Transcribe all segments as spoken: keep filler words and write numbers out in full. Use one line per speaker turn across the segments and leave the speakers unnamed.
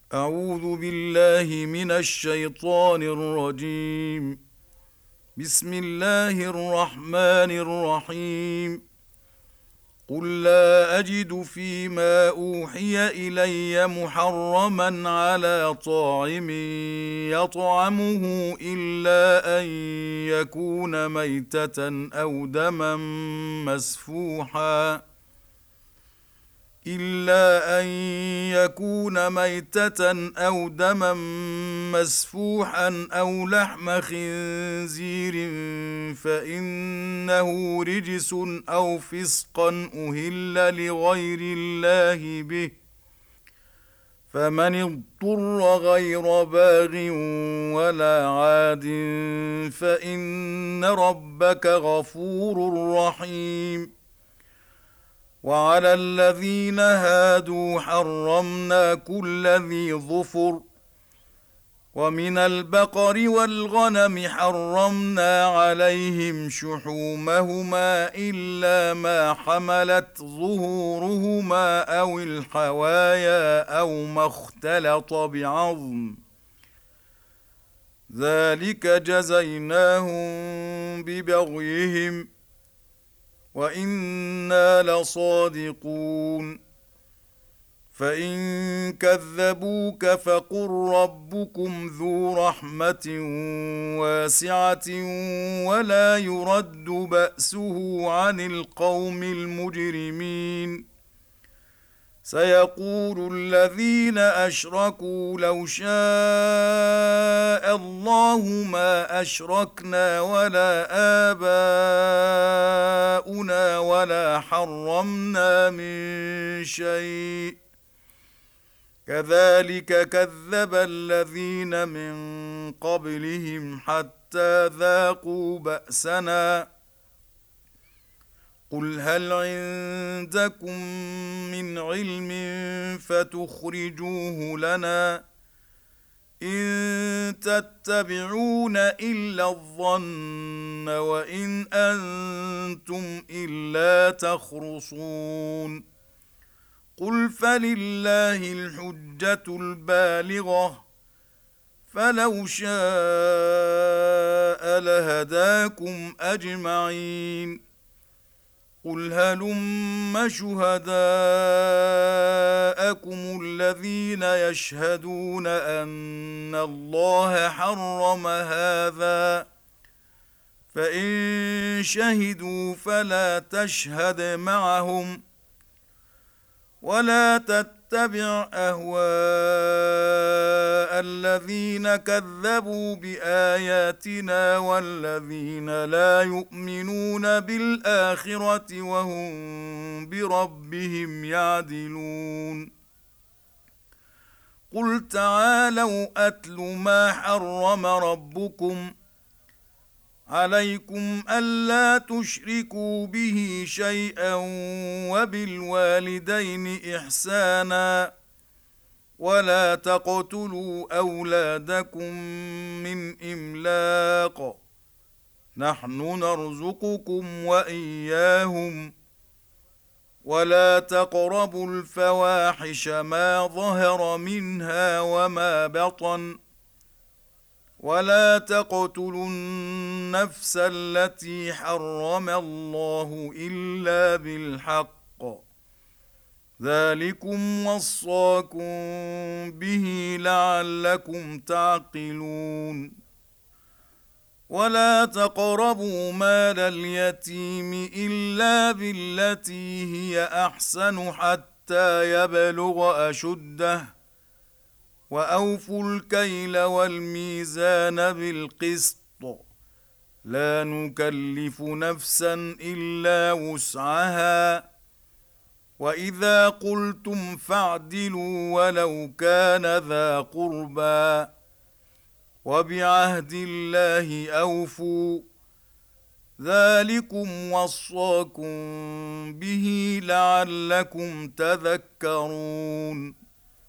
أعوذ بالله من الشيطان الرجيم. بسم الله الرحمن الرحيم. قل لا أجد فيما أوحي إلي محرما على طاعم يطعمه إلا أن يكون ميتة أو دما مسفوحا إلا أن يكون ميتة أو دما مسفوحا أو لحم خنزير فإنه رجس أو فسقا أهل لغير الله به، فمن اضطر غير باغ ولا عاد فإن ربك غفور رحيم. وعلى الذين هادوا حرمنا كل ذي ظفر، ومن البقر والغنم حرمنا عليهم شحومهما إلا ما حملت ظهورهما أو الحوايا أو ما اختلط بعظم، ذلك جزيناهم ببغيهم وإنا لصادقون. فإن كذبوك فقل ربكم ذو رحمة واسعة ولا يرد بأسه عن القوم المجرمين. سيقول الذين أشركوا لو شاء الله ما أشركنا ولا آباؤنا ولا حرمنا من شيء، كذلك كذب الذين من قبلهم حتى ذاقوا بأسنا. قل هل عندكم من علم فتخرجوه لنا؟ إن تتبعون إلا الظن وإن أنتم إلا تخرصون. قل فلله الحجة البالغة، فلو شاء لهداكم أجمعين. قل هلم شهداءكم الذين يشهدون أن الله حرم هذا، فإن شهدوا فلا تشهد معهم، ولا تتبع أهواء الذين كذبوا بآياتنا والذين لا يؤمنون بالآخرة وهم بربهم يعدلون. قل تعالوا أتل ما حرم ربكم عليكم ألا تشركوا به شيئا وبالوالدين إحسانا ولا تقتلوا أولادكم من إملاق، نحن نرزقكم وإياهم، ولا تقربوا الفواحش ما ظهر منها وما بطن، ولا تقتلوا النفس التي حرم الله إلا بالحق، ذلكم وصاكم به لعلكم تعقلون. ولا تقربوا مال اليتيم إلا بالتي هي أحسن حتى يبلغ أشده، وأوفوا الكيل والميزان بالقسط، لا نكلف نفسا إلا وسعها، وإذا قلتم فاعدلوا ولو كان ذا قربى، وبعهد الله أوفوا، ذلكم وصاكم به لعلكم تذكرون.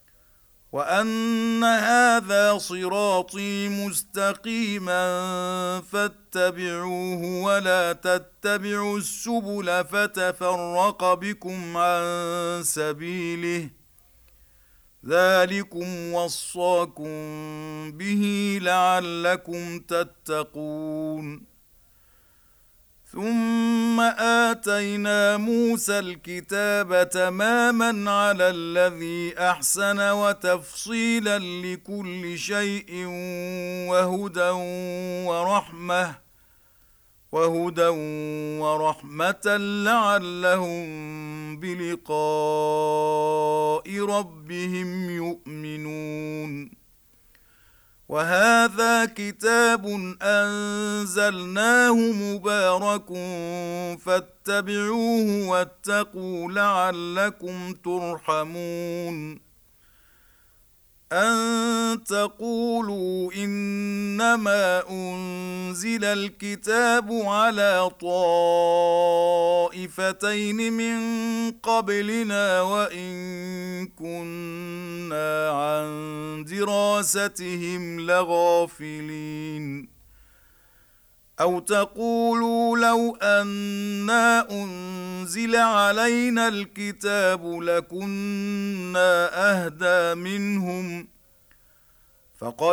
وأن هذا صراطي مستقيما فاتبعوه ولا تتبعوا السبل فتفرق بكم عن سبيله، ذلكم وصاكم به لعلكم تتقون. ثم آتينا موسى الكتاب تماما على الذي أحسن وتفصيلا لكل شيء وهدى ورحمة وهدى ورحمة لعلهم بلقاء ربهم يؤمنون. وهذا كتاب أنزلناه مبارك فاتبعوه واتقوا لعلكم ترحمون. أن تقولوا إنما أنزل الكتاب على طائفتين من قبلنا وإن كنا عن دراستهم لغافلين. أو تقولوا لو أنا أنزل علينا الكتاب لكنا أهدى منهم فقد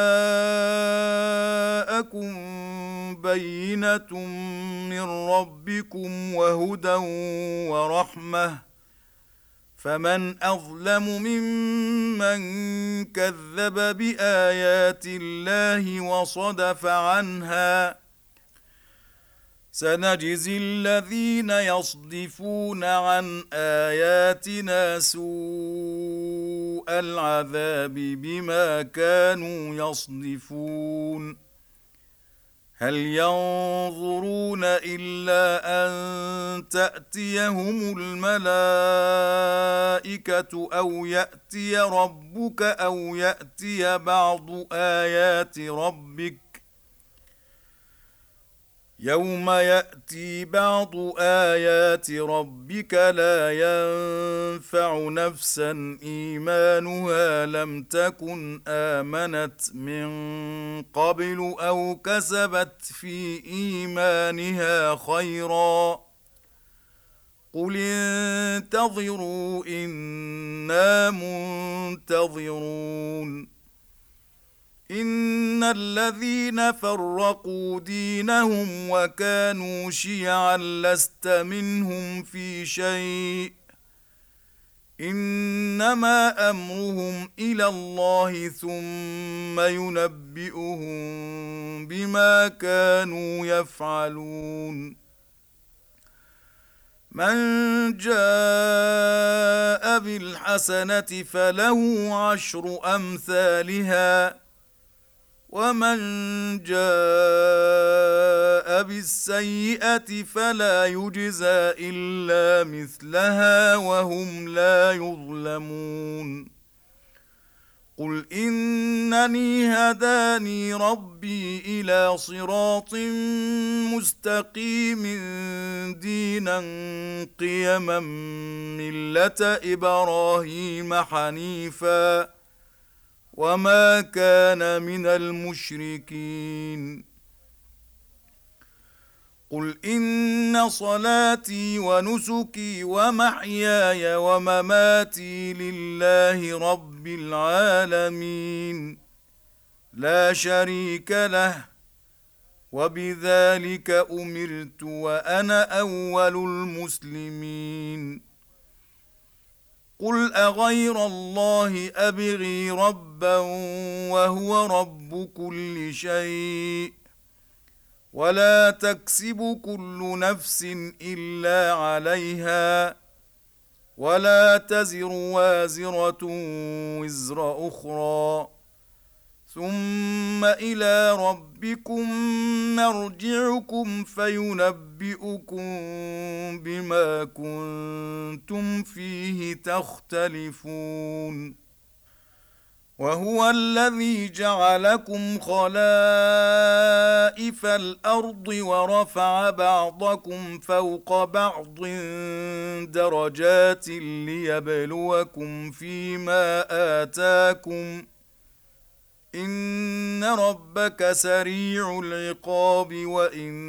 جاءكم بينة من ربكم وهدى ورحمة فمن أظلم ممن كذب بآيات الله وصدف عنها سنجزي الذين يصدفون عن آياتنا سوء العذاب بما كانوا يصدفون. هل ينظرون إلا أن تأتيهم الملائكة أو يأتي ربك أو يأتي بعض آيات ربك يوم يأتي بعض آيات ربك لا ينفع نفسا إيمانها لم تكن آمنت من قبل أو كسبت في إيمانها خيرا قل انتظروا إنا منتظرون. إن الذين فرقوا دينهم وكانوا شيعا لست منهم في شيء إنما أمرهم إلى الله ثم ينبئهم بما كانوا يفعلون. من جاء بالحسنة فله عشر أمثالها ومن جاء بالسيئة فلا يجزى إلا مثلها وهم لا يظلمون. قل إنني هداني ربي إلى صراط مستقيم دينا قيما ملة إبراهيم حنيفا وما كان من المشركين. قل إن صلاتي ونسكي ومحياي ومماتي لله رب العالمين لا شريك له وبذلك أمرت وأنا أول المسلمين. قل أغير الله أبغي ربا وهو رب كل شيء ولا تكسب كل نفس إلا عليها ولا تزر وازرة وزر أخرى ثم إلى ربكم مرجعكم فينبئكم بما كنتم فيه تختلفون. وهو الذي جعلكم خلائف الأرض ورفع بعضكم فوق بعض درجات ليبلوكم فيما آتاكم إن ربك سريع العقاب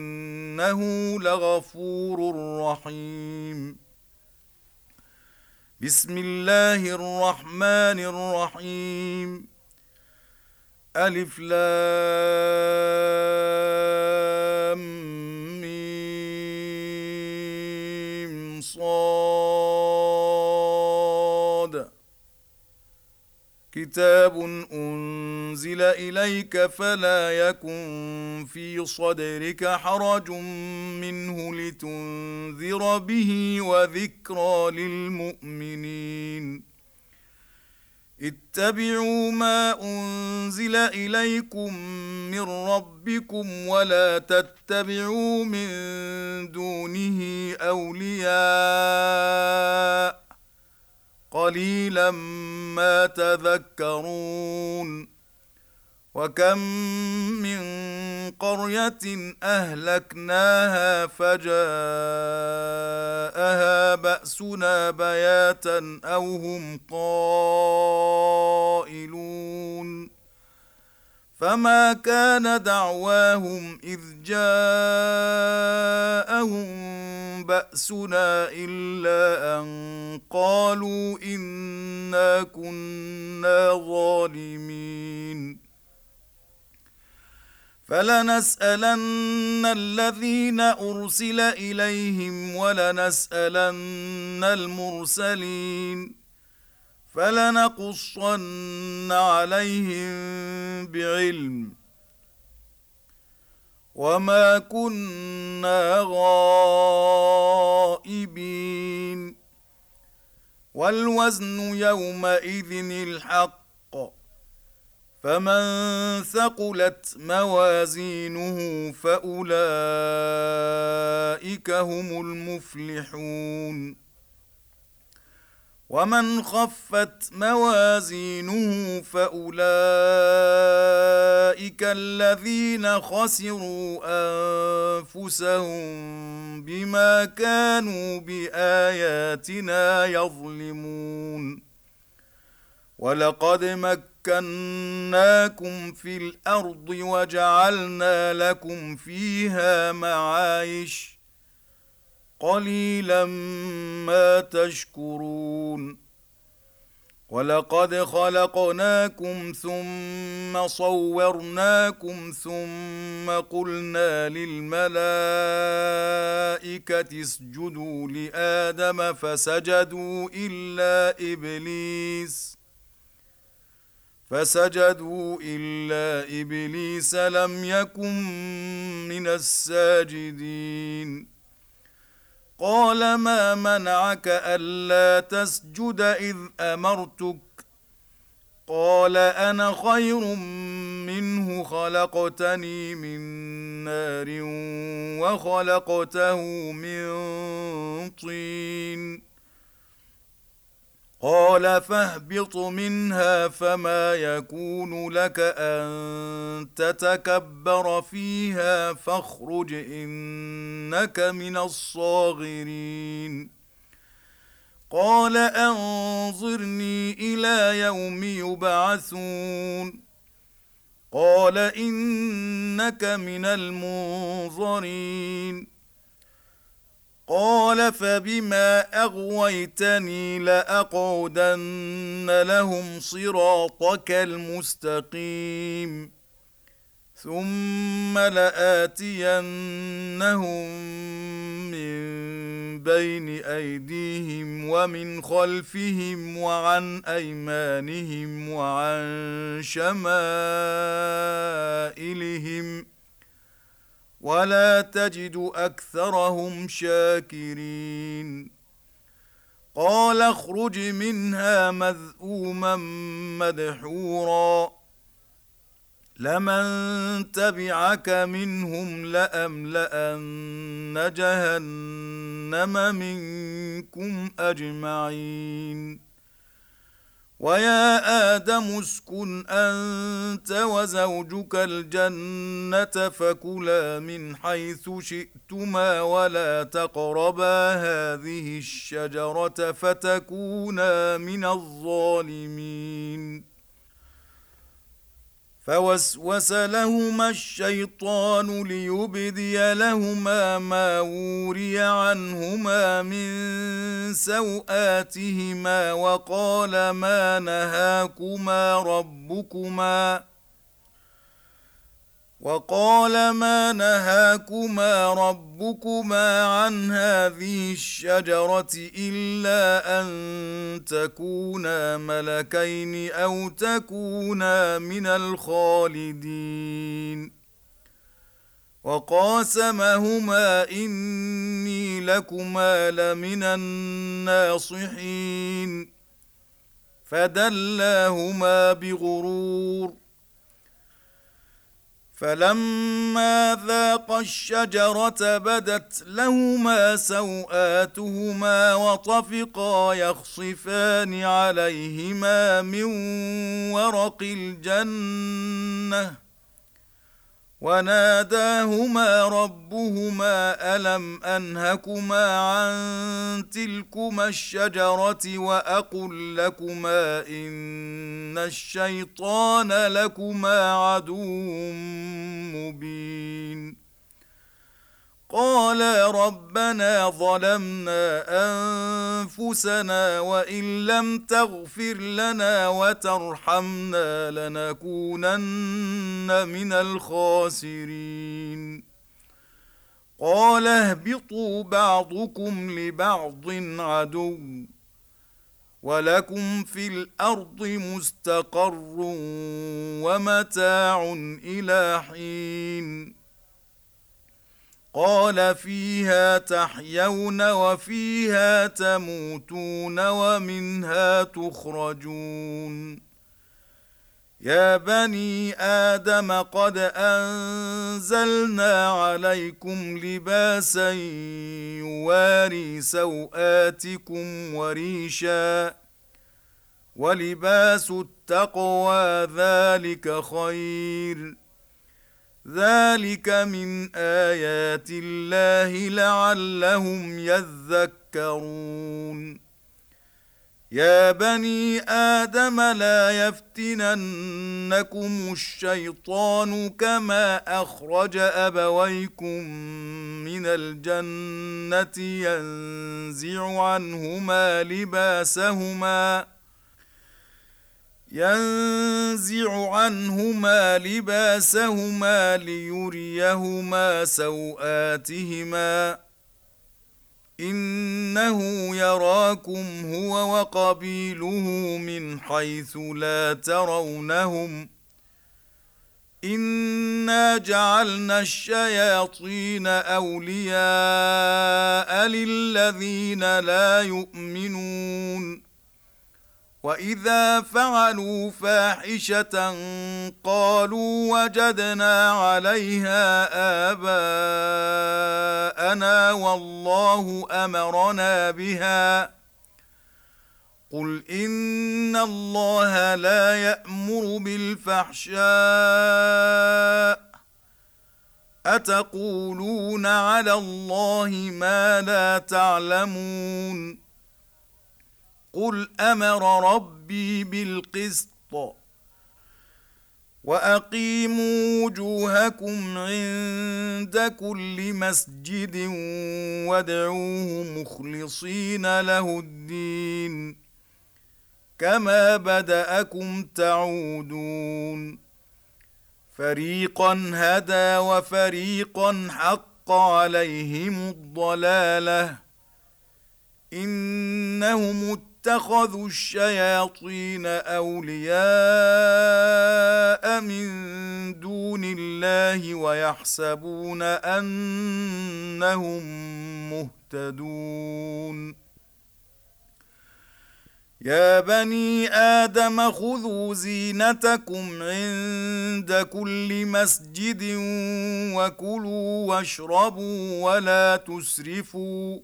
وإنه لغفور رحيم. بسم الله الرحمن الرحيم ألف لام ميم صاد كتاب أنزل إليك فلا يكن في صدرك حرج منه لتنذر به وذكرى للمؤمنين اتبعوا ما أنزل إليكم من ربكم ولا تتبعوا من دونه أولياء قليلا ما تذكرون وكم من قرية أهلكناها فجاءها بأسنا بياتا أو هم قائلون فما كان دعواهم إذ جاءهم بأسنا إلا أن قالوا إنا كنا ظالمين فلنسألن الذين أرسل إليهم ولنسألن المرسلين فلنقصن عليهم بعلم وما كنا غائبين والوزن يومئذ الحق فمن ثقلت موازينه فأولئك هم المفلحون ومن خفت موازينه فأولئك الذين خسروا أنفسهم بما كانوا بآياتنا يظلمون ولقد مكناكم في الأرض وجعلنا لكم فيها معايش قليلا ما تشكرون ولقد خلقناكم ثم صورناكم ثم قلنا للملائكة اسجدوا لآدم فسجدوا إلا إبليس فسجدوا إلا إبليس لم يكن من الساجدين قال ما منعك ألا تسجد إذ أمرتك قال أنا خير منه خلقتني من نار وخلقته من طين قال فاهبط منها فما يكون لك أن تتكبر فيها فاخرج إنك من الصاغرين قال أنظرني إلى يوم يبعثون قال إنك من المنظرين قال فبما أغويتني لأقعدن لهم صراطك المستقيم ثم لآتينهم من بين أيديهم ومن خلفهم وعن أيمانهم وعن شمائلهم ولا تجد أكثرهم شاكرين قال اخرج منها مذءوما مدحورا لمن تبعك منهم لأملأن جهنم منكم أجمعين ويا آدم اسكن أنت وزوجك الجنة فكلا من حيث شئتما ولا تقربا هذه الشجرة فتكونا من الظالمين فوسوس لهما الشيطان ليبدي لهما ما وري عنهما من سوآتهما وقال ما نهاكما ربكما وقال ما نهاكما ربكما عن هذه الشجرة إلا أن تكونا ملكين أو تكونا من الخالدين وقاسمهما إني لكما لمن الناصحين فدلاهما بغرور فلما ذاقا الشجرة بدت لهما سوآتهما وطفقا يخصفان عليهما من ورق الجنة وناداهما ربهما ألم أنهكما عن تلكما الشجرة وأقل لكما إن الشيطان لكما عدو مبين قالا ربنا ظلمنا أنفسنا وإن لم تغفر لنا وترحمنا لنكونن من الخاسرين قال اهبطوا بعضكم لبعض عدو ولكم في الأرض مستقر ومتاع إلى حين قال فيها تحيون وفيها تموتون ومنها تخرجون يا بني آدم قد أنزلنا عليكم لباسا يواري سوآتكم وريشا ولباس التقوى ذلك خير ذلك من آيات الله لعلهم يذكرون يا بني آدم لا يفتننكم الشيطان كما أخرج أبويكم من الجنة ينزع عنهما لباسهما ينزع عنهما لباسهما ليريهما سوآتهما إنه يراكم هو وقبيله من حيث لا ترونهم إنا جعلنا الشياطين أولياء للذين لا يؤمنون وإذا فعلوا فاحشة قالوا وجدنا عليها آباءنا والله أمرنا بها قل إن الله لا يأمر بالفحشاء أتقولون على الله ما لا تعلمون قل أمر ربي بالقسط وأقيموا وجوهكم عند كل مسجد وادعوه مخلصين له الدين كما بدأكم تعودون فريقا هدى وفريقا حق عليهم الضلالة إنهم اتخذوا الشياطين أولياء من دون الله ويحسبون أنهم مهتدون يا بني آدم خذوا زينتكم عند كل مسجد وكلوا واشربوا ولا تسرفوا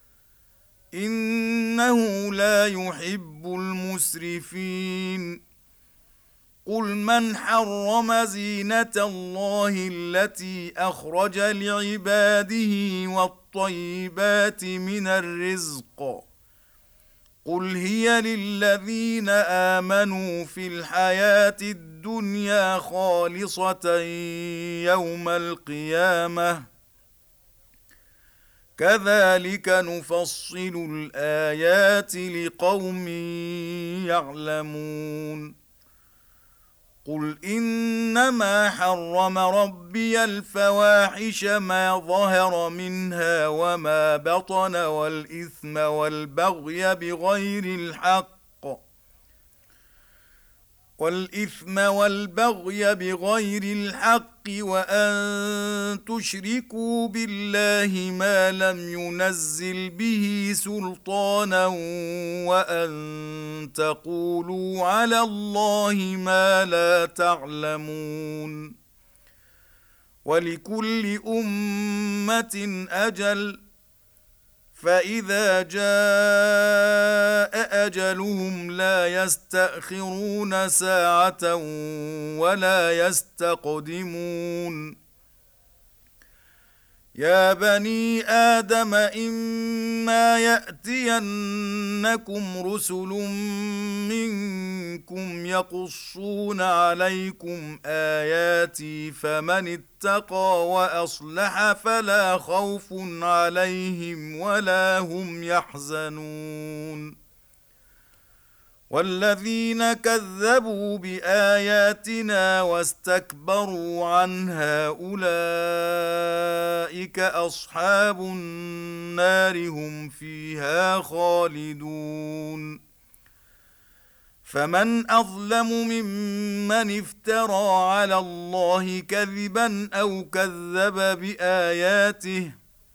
إنه لا يحب المسرفين قل من حرم زينة الله التي أخرج لعباده والطيبات من الرزق قل هي للذين آمنوا في الحياة الدنيا خالصة يوم القيامة كذلك نفصل الآيات لقوم يعلمون قل إنما حرم ربي الفواحش ما ظهر منها وما بطن والإثم والبغي بغير الحق والإثم والبغي بغير الحق وأن تشركوا بالله ما لم ينزل به سلطانا وأن تقولوا على الله ما لا تعلمون ولكل أمة أجل فإذا جاء أجلهم لا يستأخرون ساعة ولا يستقدمون يا بني آدم إما يأتينكم رسل منكم يقصون عليكم آياتي فمن اتقى وأصلح فلا خوف عليهم ولا هم يحزنون والذين كذبوا بآياتنا واستكبروا عنها أولئك أصحاب النار هم فيها خالدون فمن أظلم ممن افترى على الله كذبا أو كذب بآياته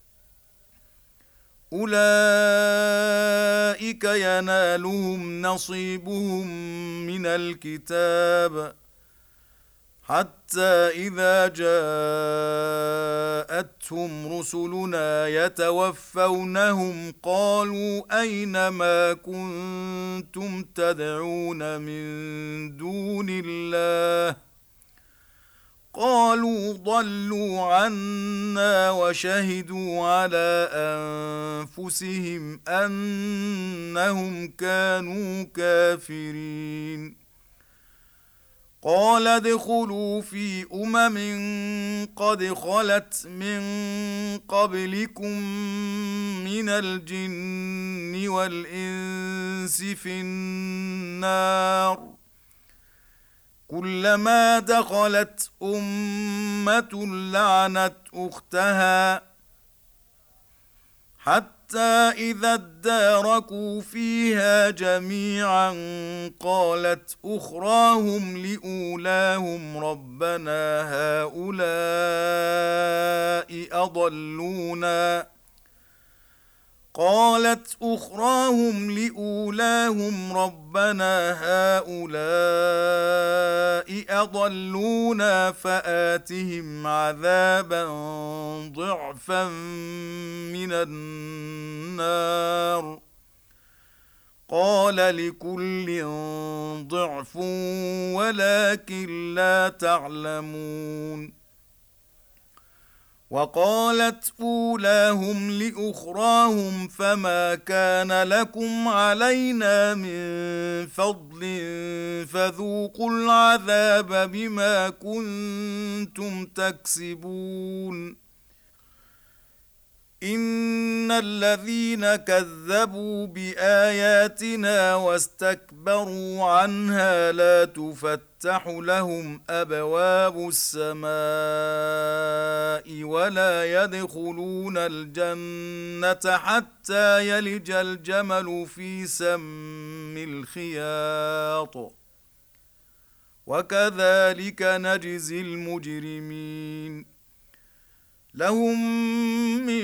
أولئك ينالهم نصيبهم من الكتاب حتى إذا جاءتهم رسلنا يتوفونهم قالوا أين ما كنتم تدعون من دون الله قالوا ضلوا عنا وشهدوا على أنفسهم أنهم كانوا كافرين قال ادخلوا في أمم قد خلت من قبلكم من الجن والإنس في النار كلما دخلت أمة لعنت أختها حتى إذا اداركوا فيها جميعا قالت أخراهم لأولاهم ربنا هؤلاء أضلونا قالت أخراهم لأولاهم ربنا هؤلاء أضلونا فآتهم عذابا ضعفا من النار قال لكل ضعف ولكن لا تعلمون وقالت أولاهم لأخراهم فما كان لكم علينا من فضل فذوقوا العذاب بما كنتم تكسبون إن الذين كذبوا بآياتنا واستكبروا عنها لا تفتح لهم أبواب السماء ولا يدخلون الجنة حتى يلج الجمل في سم الخياط وكذلك نجزي المجرمين لهم من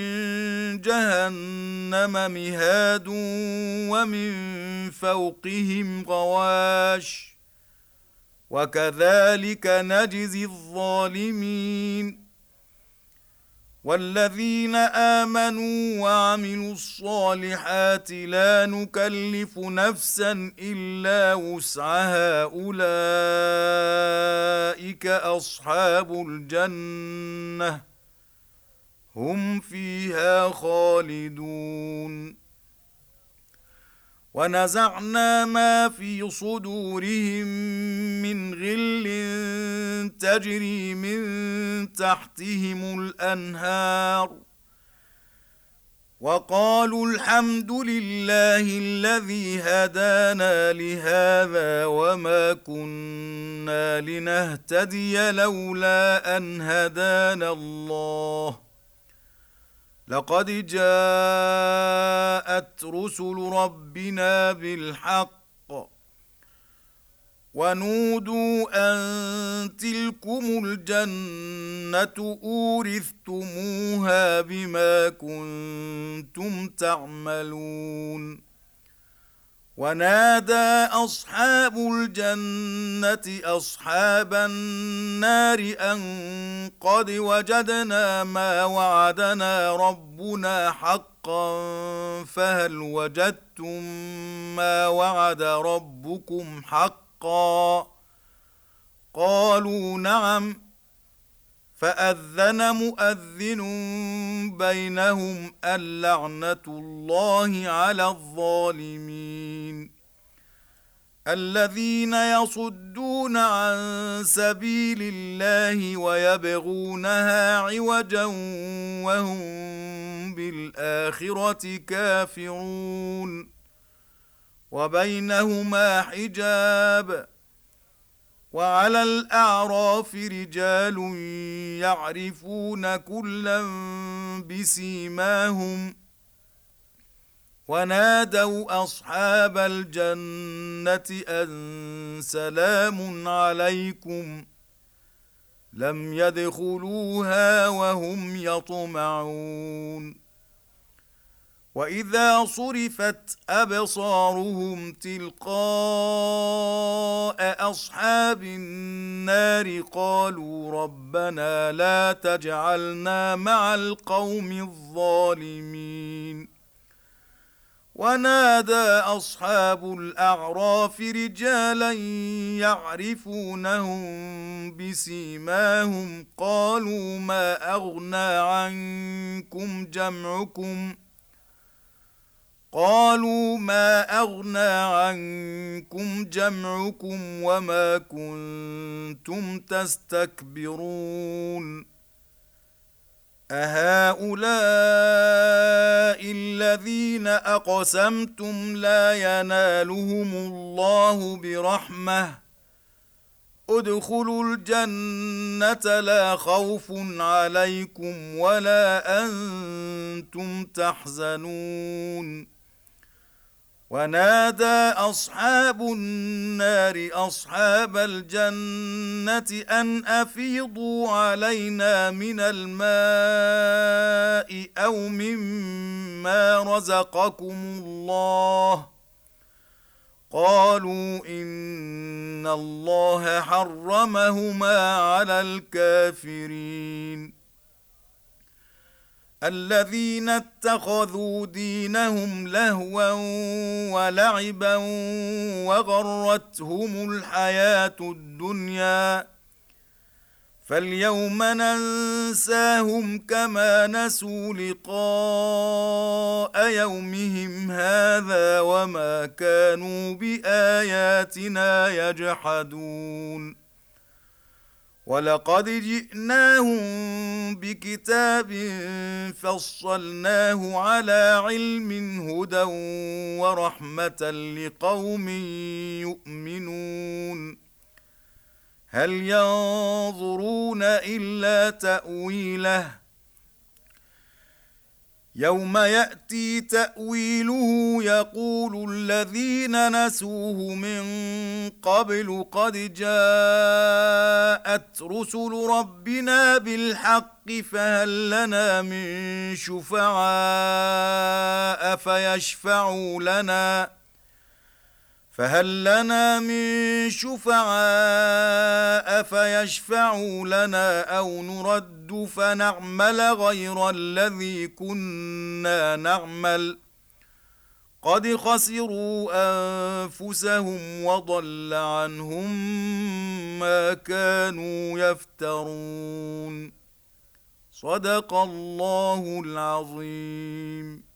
جهنم مهاد ومن فوقهم غواش وكذلك نجزي الظالمين والذين آمنوا وعملوا الصالحات لا نكلف نفسا إلا وسعها أولئك أصحاب الجنة هم فيها خالدون ونزعنا ما في صدورهم من غل تجري من تحتهم الأنهار وقالوا الحمد لله الذي هدانا لهذا وما كنا لنهتدي لولا أن هدانا الله لقد جاءت رسل ربنا بالحق ونودوا أن تلكم الجنة أورثتموها بما كنتم تعملون ونادى أصحاب الجنة أصحاب النار أن قد وجدنا ما وعدنا ربنا حقا فهل وجدتم ما وعد ربكم حقا قالوا نعم فأذن مؤذن بينهم اللعنة الله على الظالمين الذين يصدون عن سبيل الله ويبغونها عوجا وهم بالآخرة كافرون وبينهما حجاب وعلى الأعراف رجال يعرفون كلا بسيماهم ونادوا أصحاب الجنة أن سلام عليكم لم يدخلوها وهم يطمعون وإذا صرفت أبصارهم تلقاء أصحاب النار قالوا ربنا لا تجعلنا مع القوم الظالمين ونادى أصحاب الأعراف رجالا يعرفونهم بسيماهم قالوا ما أغنى عنكم جمعكم قالوا ما أغنى عنكم جمعكم وما كنتم تستكبرون أهؤلاء الذين أقسمتم لا ينالهم الله برحمة ادخلوا الجنة لا خوف عليكم ولا أنتم تحزنون ونادى أصحاب النار أصحاب الجنة أن أفيضوا علينا من الماء أو مما رزقكم الله قالوا إن الله حرمهما على الكافرين الذين اتخذوا دينهم لهوا ولعبا وغرتهم الحياة الدنيا فاليوم ننساهم كما نسوا لقاء يومهم هذا وما كانوا بآياتنا يجحدون ولقد جئناهم بكتاب فصلناه على علم هدى ورحمة لقوم يؤمنون هل ينظرون إلا تأويله يوم يأتي تأويله يقول الذين نسوه من قبل قد جاءت رسل ربنا بالحق فهل لنا من شفعاء فيشفعوا لنا فهل لنا من شفعاء فيشفعوا لنا أو نرد فنعمل غير الذي كنا نعمل قد خسروا أنفسهم وضل عنهم ما كانوا يفترون صدق الله العظيم.